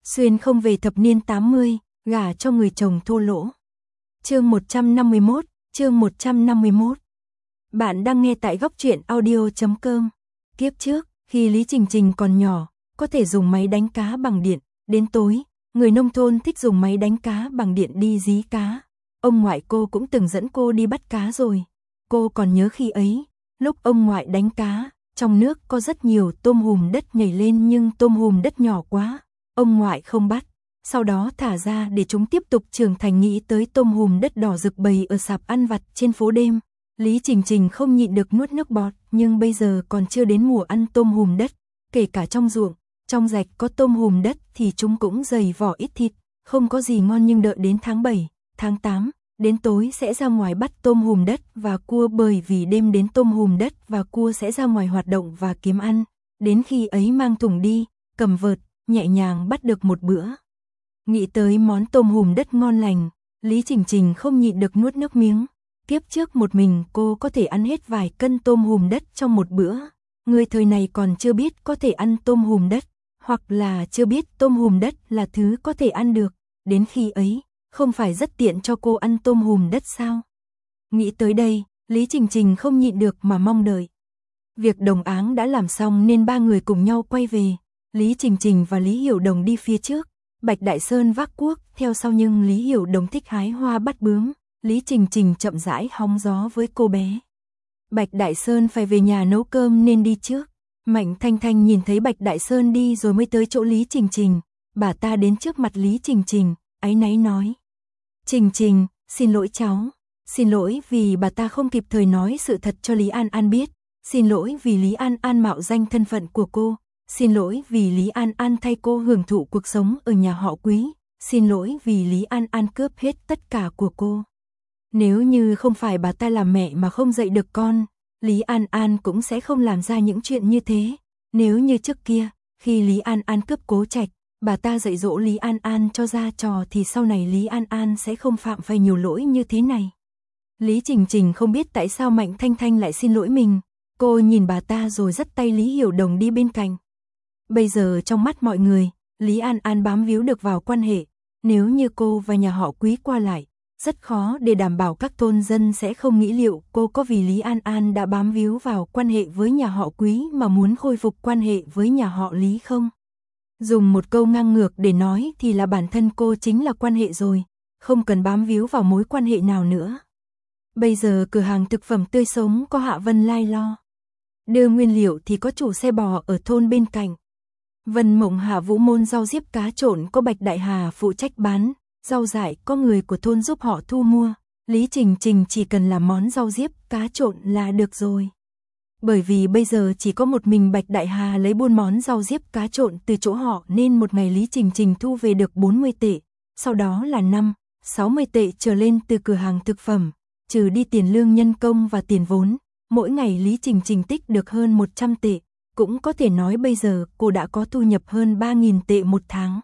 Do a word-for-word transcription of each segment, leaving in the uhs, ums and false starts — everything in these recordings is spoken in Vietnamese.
Xuyên không về thập niên tám mươi, gả cho người chồng thô lỗ. Chương một trăm năm mươi mốt, chương một trăm năm mươi mốt. Bạn đang nghe tại góc truyện audio chấm com. Kiếp trước, khi Lý Trình Trình còn nhỏ, có thể dùng máy đánh cá bằng điện, đến tối, người nông thôn thích dùng máy đánh cá bằng điện đi dí cá. Ông ngoại cô cũng từng dẫn cô đi bắt cá rồi. Cô còn nhớ khi ấy, lúc ông ngoại đánh cá, trong nước có rất nhiều tôm hùm đất nhảy lên nhưng tôm hùm đất nhỏ quá. Ông ngoại không bắt, sau đó thả ra để chúng tiếp tục trưởng thành. Nghĩ tới tôm hùm đất đỏ rực bầy ở sạp ăn vặt trên phố đêm, Lý Trình Trình không nhịn được nuốt nước bọt. Nhưng bây giờ còn chưa đến mùa ăn tôm hùm đất, kể cả trong ruộng, trong rạch có tôm hùm đất thì chúng cũng dày vỏ ít thịt, không có gì ngon. Nhưng đợi đến tháng bảy, tháng tám, đến tối sẽ ra ngoài bắt tôm hùm đất và cua, bởi vì đêm đến tôm hùm đất và cua sẽ ra ngoài hoạt động và kiếm ăn. Đến khi ấy mang thùng đi, cầm vợt, nhẹ nhàng bắt được một bữa. Nghĩ tới món tôm hùm đất ngon lành, Lý Trình Trình không nhịn được nuốt nước miếng. Kiếp trước một mình cô có thể ăn hết vài cân tôm hùm đất trong một bữa. Người thời này còn chưa biết có thể ăn tôm hùm đất, hoặc là chưa biết tôm hùm đất là thứ có thể ăn được. Đến khi ấy, không phải rất tiện cho cô ăn tôm hùm đất sao? Nghĩ tới đây, Lý Trình Trình không nhịn được mà mong đợi. Việc đồng áng đã làm xong nên ba người cùng nhau quay về. Lý Trình Trình và Lý Hiểu Đồng đi phía trước, Bạch Đại Sơn vác cuốc theo sau, nhưng Lý Hiểu Đồng thích hái hoa bắt bướm. Lý Trình Trình chậm rãi hóng gió với cô bé. Bạch Đại Sơn phải về nhà nấu cơm nên đi trước. Mạnh Thanh Thanh nhìn thấy Bạch Đại Sơn đi rồi mới tới chỗ Lý Trình Trình. Bà ta đến trước mặt Lý Trình Trình, áy náy nói: Trình Trình, xin lỗi cháu. Xin lỗi vì bà ta không kịp thời nói sự thật cho Lý An An biết. Xin lỗi vì Lý An An mạo danh thân phận của cô. Xin lỗi vì Lý An An thay cô hưởng thụ cuộc sống ở nhà họ Quý. Xin lỗi vì Lý An An cướp hết tất cả của cô. Nếu như không phải bà ta làm mẹ mà không dạy được con, Lý An An cũng sẽ không làm ra những chuyện như thế. Nếu như trước kia, khi Lý An An cướp Cố Trạch, bà ta dạy dỗ Lý An An cho ra trò thì sau này Lý An An sẽ không phạm phải nhiều lỗi như thế này. Lý Trình Trình không biết tại sao Mạnh Thanh Thanh lại xin lỗi mình. Cô nhìn bà ta rồi dắt tay Lý Hiểu Đồng đi bên cạnh. Bây giờ trong mắt mọi người, Lý An An bám víu được vào quan hệ. Nếu như cô và nhà họ Quý qua lại, rất khó để đảm bảo các thôn dân sẽ không nghĩ liệu cô có vì Lý An An đã bám víu vào quan hệ với nhà họ Quý mà muốn khôi phục quan hệ với nhà họ Lý không. Dùng một câu ngang ngược để nói thì là bản thân cô chính là quan hệ rồi, không cần bám víu vào mối quan hệ nào nữa. Bây giờ cửa hàng thực phẩm tươi sống có Hạ Vân Lai lo. Đưa nguyên liệu thì có chủ xe bò ở thôn bên cạnh. Vân Mộng Hạ Vũ Môn rau diếp cá trộn có Bạch Đại Hà phụ trách bán. Rau dại có người của thôn giúp họ thu mua. Lý Trình Trình chỉ cần làm món rau diếp cá trộn là được rồi. Bởi vì bây giờ chỉ có một mình Bạch Đại Hà lấy buôn món rau diếp cá trộn từ chỗ họ nên một ngày Lý Trình Trình thu về được bốn mươi tệ. Sau đó là năm, sáu mươi tệ trở lên từ cửa hàng thực phẩm. Trừ đi tiền lương nhân công và tiền vốn, mỗi ngày Lý Trình Trình tích được hơn một trăm tệ. Cũng có thể nói bây giờ cô đã có thu nhập hơn ba nghìn tệ một tháng.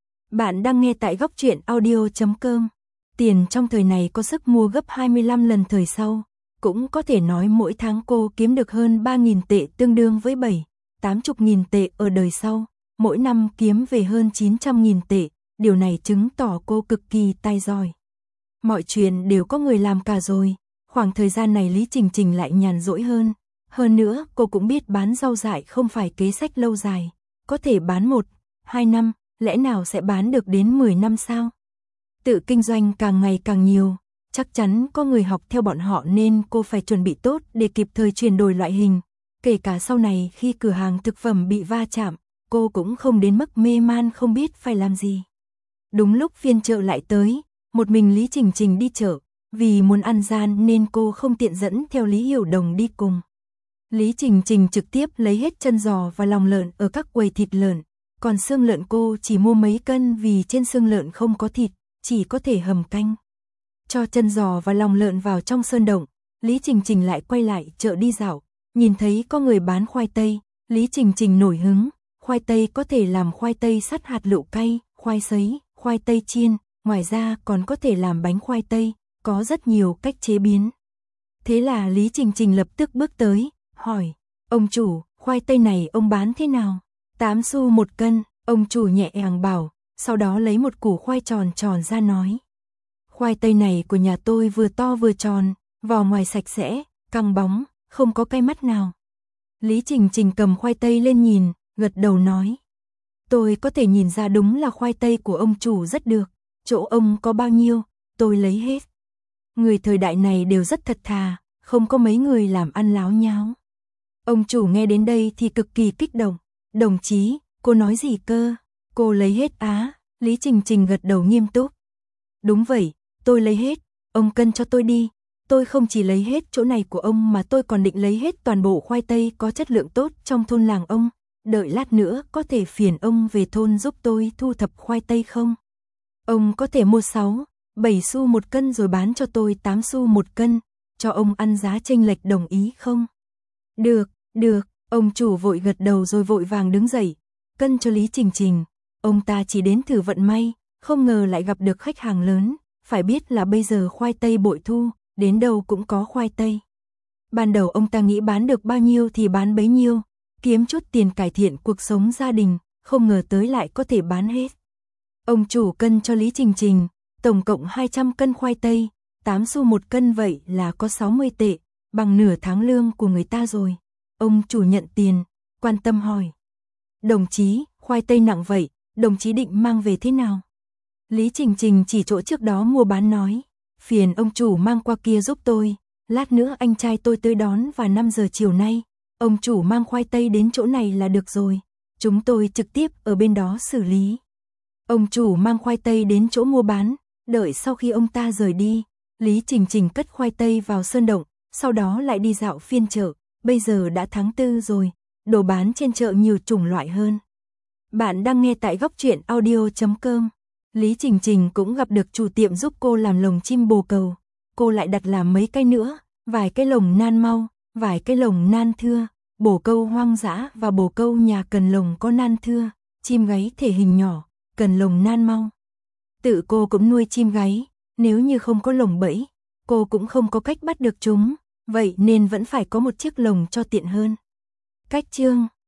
Bạn đang nghe tại góc truyện audio chấm com. Tiền trong thời này có sức mua gấp hai mươi lăm lần thời sau. Cũng có thể nói mỗi tháng cô kiếm được hơn ba nghìn tệ, tương đương với bảy, tám mươi nghìn tệ ở đời sau. Mỗi năm kiếm về hơn chín trăm nghìn tệ. Điều này chứng tỏ cô cực kỳ tài giỏi. Mọi chuyện đều có người làm cả rồi. Khoảng thời gian này Lý Trình Trình lại nhàn rỗi hơn. Hơn nữa cô cũng biết bán rau dại không phải kế sách lâu dài. Có thể bán một, hai năm. Lẽ nào sẽ bán được đến mười năm sao? Tự kinh doanh càng ngày càng nhiều, chắc chắn có người học theo bọn họ nên cô phải chuẩn bị tốt để kịp thời chuyển đổi loại hình. Kể cả sau này khi cửa hàng thực phẩm bị va chạm, cô cũng không đến mức mê man không biết phải làm gì. Đúng lúc phiên chợ lại tới, một mình Lý Trình Trình đi chợ, vì muốn ăn gian nên cô không tiện dẫn theo Lý Hiểu Đồng đi cùng. Lý Trình Trình trực tiếp lấy hết chân giò và lòng lợn ở các quầy thịt lợn. Còn xương lợn cô chỉ mua mấy cân vì trên xương lợn không có thịt, chỉ có thể hầm canh. Cho chân giò và lòng lợn vào trong sơn động, Lý Trình Trình lại quay lại chợ đi dạo. Nhìn thấy có người bán khoai tây, Lý Trình Trình nổi hứng. Khoai tây có thể làm khoai tây sắt hạt lựu cay, khoai sấy, khoai tây chiên. Ngoài ra còn có thể làm bánh khoai tây, có rất nhiều cách chế biến. Thế là Lý Trình Trình lập tức bước tới, hỏi: Ông chủ, khoai tây này ông bán thế nào? tám xu một cân, ông chủ nhẹ nhàng bảo. sau đó lấy một củ khoai tròn tròn ra nói. Khoai tây này của nhà tôi vừa to vừa tròn, vỏ ngoài sạch sẽ, căng bóng, không có cái mắt nào. Lý Trình Trình cầm khoai tây lên nhìn, gật đầu nói. Tôi có thể nhìn ra đúng là khoai tây của ông chủ rất được, chỗ ông có bao nhiêu, tôi lấy hết. Người thời đại này đều rất thật thà, không có mấy người làm ăn láo nháo. Ông chủ nghe đến đây thì cực kỳ kích động. Đồng chí, cô nói gì cơ? Cô lấy hết á? Lý Trình Trình gật đầu nghiêm túc. Đúng vậy, tôi lấy hết, ông cân cho tôi đi. Tôi không chỉ lấy hết chỗ này của ông mà tôi còn định lấy hết toàn bộ khoai tây có chất lượng tốt trong thôn làng ông. Đợi lát nữa có thể phiền ông về thôn giúp tôi thu thập khoai tây không? Ông có thể mua sáu, bảy xu một cân rồi bán cho tôi tám xu một cân, cho ông ăn giá chênh lệch đồng ý không? Được, được, ông chủ vội gật đầu rồi vội vàng đứng dậy, cân cho Lý Trình Trình. Ông ta chỉ đến thử vận may, không ngờ lại gặp được khách hàng lớn, phải biết là bây giờ khoai tây bội thu, đến đâu cũng có khoai tây. Ban đầu ông ta nghĩ bán được bao nhiêu thì bán bấy nhiêu, kiếm chút tiền cải thiện cuộc sống gia đình, không ngờ tới lại có thể bán hết. Ông chủ cân cho Lý Trình Trình, tổng cộng hai trăm cân khoai tây, tám xu một cân vậy là có sáu mươi tệ, bằng nửa tháng lương của người ta rồi. Ông chủ nhận tiền, quan tâm hỏi. Đồng chí, khoai tây nặng vậy, đồng chí định mang về thế nào? Lý Trình Trình chỉ chỗ trước đó mua bán nói, phiền ông chủ mang qua kia giúp tôi, lát nữa anh trai tôi tới đón vào năm giờ chiều nay, ông chủ mang khoai tây đến chỗ này là được rồi, chúng tôi trực tiếp ở bên đó xử lý. Ông chủ mang khoai tây đến chỗ mua bán, đợi sau khi ông ta rời đi, Lý Trình Trình cất khoai tây vào sơn động, sau đó lại đi dạo phiên chợ, bây giờ đã tháng tư rồi, đồ bán trên chợ nhiều chủng loại hơn. Bạn đang nghe tại góc truyện audio chấm com. Lý Trình Trình cũng gặp được chủ tiệm giúp cô làm lồng chim bồ câu. Cô lại đặt làm mấy cái nữa, vài cái lồng nan mau, vài cái lồng nan thưa, bồ câu hoang dã và bồ câu nhà cần lồng có nan thưa, chim gáy thể hình nhỏ, cần lồng nan mau. Tự cô cũng nuôi chim gáy, nếu như không có lồng bẫy, cô cũng không có cách bắt được chúng, vậy nên vẫn phải có một chiếc lồng cho tiện hơn. Cách chương